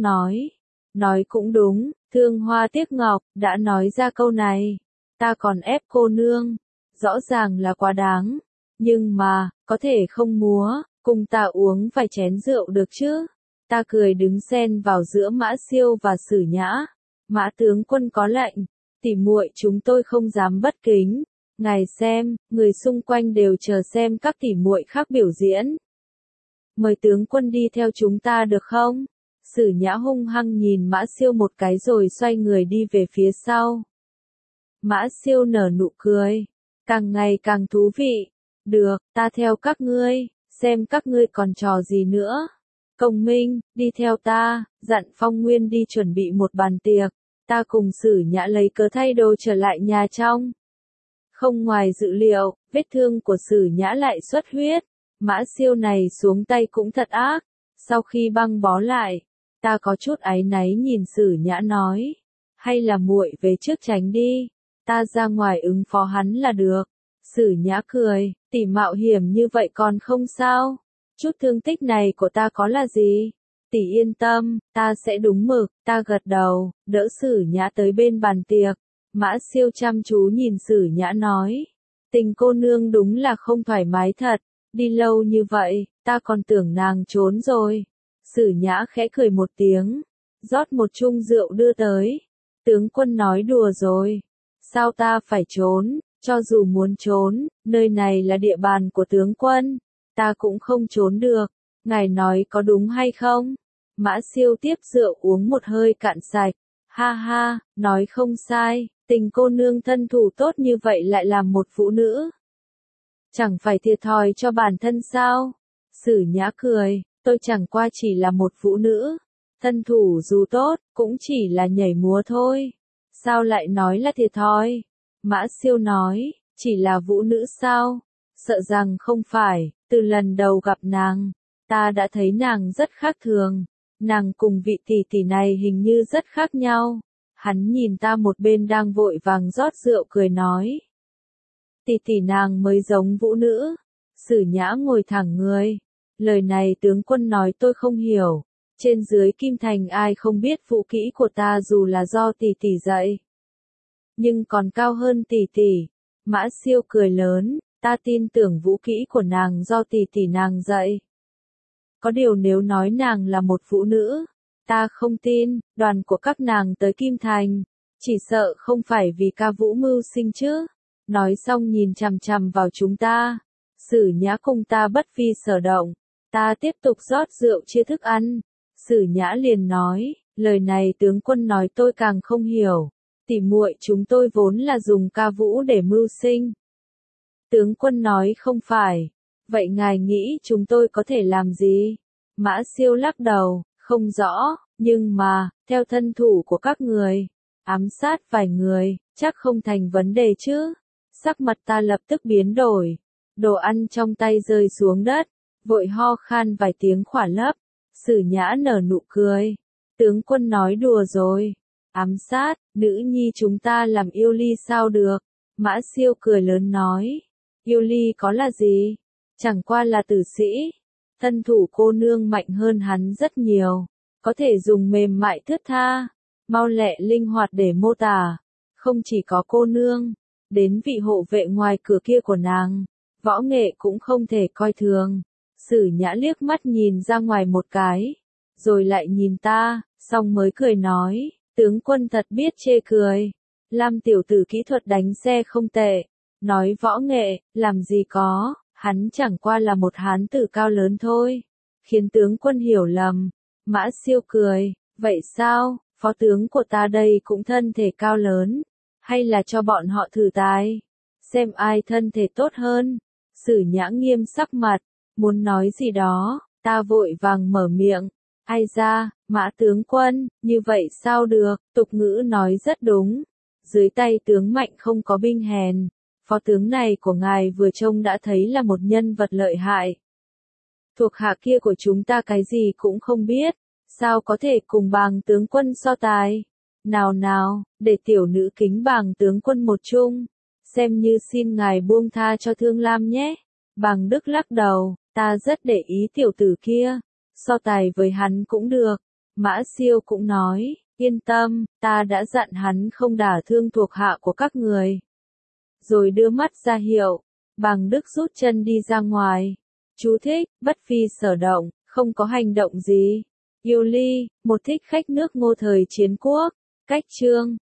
nói cũng đúng, thương hoa tiếc ngọc. Đã nói ra câu này, ta còn ép cô nương, rõ ràng là quá đáng. Nhưng mà, có thể không múa, cùng ta uống vài chén rượu được chứ? Ta cười đứng xen vào giữa Mã Siêu và Sử Nhã. Mã tướng quân có lệnh, tỉ muội chúng tôi không dám bất kính. Ngài xem, người xung quanh đều chờ xem các tỉ muội khác biểu diễn. Mời tướng quân đi theo chúng ta được không? Sử Nhã hung hăng nhìn Mã Siêu một cái rồi xoay người đi về phía sau. Mã Siêu nở nụ cười, càng ngày càng thú vị. Được, ta theo các ngươi, xem các ngươi còn trò gì nữa. Công Minh, đi theo ta, dặn Phong Nguyên đi chuẩn bị một bàn tiệc. Ta cùng Sử Nhã lấy cớ thay đồ trở lại nhà trong. Không ngoài dự liệu, vết thương của Sử Nhã lại xuất huyết. Mã Siêu này xuống tay cũng thật ác. Sau khi băng bó lại, ta có chút áy náy nhìn Sử Nhã nói, hay là muội về trước tránh đi, ta ra ngoài ứng phó hắn là được. Sử Nhã cười, tỷ mạo hiểm như vậy còn không sao, chút thương tích này của ta có là gì? Tỷ yên tâm, ta sẽ đúng mực. Ta gật đầu, đỡ Sử Nhã tới bên bàn tiệc. Mã Siêu chăm chú nhìn Sử Nhã nói, Tình cô nương đúng là không thoải mái thật, đi lâu như vậy, ta còn tưởng nàng trốn rồi. Sử Nhã khẽ cười một tiếng, rót một chung rượu đưa tới. Tướng quân nói đùa rồi, sao ta phải trốn? Cho dù muốn trốn, nơi này là địa bàn của tướng quân, ta cũng không trốn được. Ngài nói có đúng hay không? Mã Siêu tiếp rượu uống một hơi cạn sạch. Ha ha, nói không sai, Tình cô nương thân thủ tốt như vậy lại làm một phụ nữ. Chẳng phải thiệt thòi cho bản thân sao? Sử Nhã cười, tôi chẳng qua chỉ là một phụ nữ. Thân thủ dù tốt, cũng chỉ là nhảy múa thôi. Sao lại nói là thiệt thòi? Mã Siêu nói, chỉ là vũ nữ sao? Sợ rằng không phải, từ lần đầu gặp nàng, ta đã thấy nàng rất khác thường. Nàng cùng vị tỷ tỷ này hình như rất khác nhau. Hắn nhìn ta một bên đang vội vàng rót rượu cười nói. Tỷ tỷ nàng mới giống vũ nữ. Sử Nhã ngồi thẳng người. Lời này tướng quân nói tôi không hiểu. Trên dưới Kim Thành ai không biết vũ kỹ của ta dù là do tỷ tỷ dạy. Nhưng còn cao hơn tỷ tỷ. Mã Siêu cười lớn, ta tin tưởng vũ kỹ của nàng do tỷ tỷ nàng dạy. Có điều nếu nói nàng là một vũ nữ, ta không tin, đoàn của các nàng tới Kim Thành, chỉ sợ không phải vì ca vũ mưu sinh chứ. Nói xong nhìn chằm chằm vào chúng ta. Sử Nhã cùng ta bất vi sở động, ta tiếp tục rót rượu chia thức ăn. Sử Nhã liền nói, lời này tướng quân nói tôi càng không hiểu. Tỉ muội chúng tôi vốn là dùng ca vũ để mưu sinh. Tướng quân nói không phải. Vậy ngài nghĩ chúng tôi có thể làm gì? Mã Siêu lắc đầu, không rõ, nhưng mà, theo thân thủ của các người, ám sát vài người, chắc không thành vấn đề chứ. Sắc mặt ta lập tức biến đổi. Đồ ăn trong tay rơi xuống đất, vội ho khan vài tiếng khỏa lấp. Sử Nhã nở nụ cười. Tướng quân nói đùa rồi. Ám sát, nữ nhi chúng ta làm yêu ly sao được? Mã Siêu cười lớn nói. Yêu ly có là gì? Chẳng qua là tử sĩ. Thân thủ cô nương mạnh hơn hắn rất nhiều. Có thể dùng mềm mại thướt tha, mau lẹ linh hoạt để mô tả. Không chỉ có cô nương, đến vị hộ vệ ngoài cửa kia của nàng, võ nghệ cũng không thể coi thường. Sử Nhã liếc mắt nhìn ra ngoài một cái, rồi lại nhìn ta, xong mới cười nói, tướng quân thật biết chê cười. Lam tiểu tử kỹ thuật đánh xe không tệ, nói võ nghệ, làm gì có, hắn chẳng qua là một hán tử cao lớn thôi, khiến tướng quân hiểu lầm. Mã Siêu cười, vậy sao, phó tướng của ta đây cũng thân thể cao lớn, hay là cho bọn họ thử tài, xem ai thân thể tốt hơn. Sử Nhã nghiêm sắc mặt, muốn nói gì đó, ta vội vàng mở miệng. Ai ra, Mã tướng quân, như vậy sao được, tục ngữ nói rất đúng. Dưới tay tướng mạnh không có binh hèn, phó tướng này của ngài vừa trông đã thấy là một nhân vật lợi hại. Thuộc hạ kia của chúng ta cái gì cũng không biết, sao có thể cùng Bàng tướng quân so tài. Nào nào, để tiểu nữ kính Bàng tướng quân một chung, xem như xin ngài buông tha cho Thương Lam nhé. Bàng Đức lắc đầu, ta rất để ý tiểu tử kia, so tài với hắn cũng được. Mã Siêu cũng nói, yên tâm, ta đã dặn hắn không đả thương thuộc hạ của các người. Rồi đưa mắt ra hiệu, Bàng Đức rút chân đi ra ngoài. Chú thích, bất phi sở động, không có hành động gì. Yêu ly, một thích khách nước Ngô thời chiến quốc. Cách chương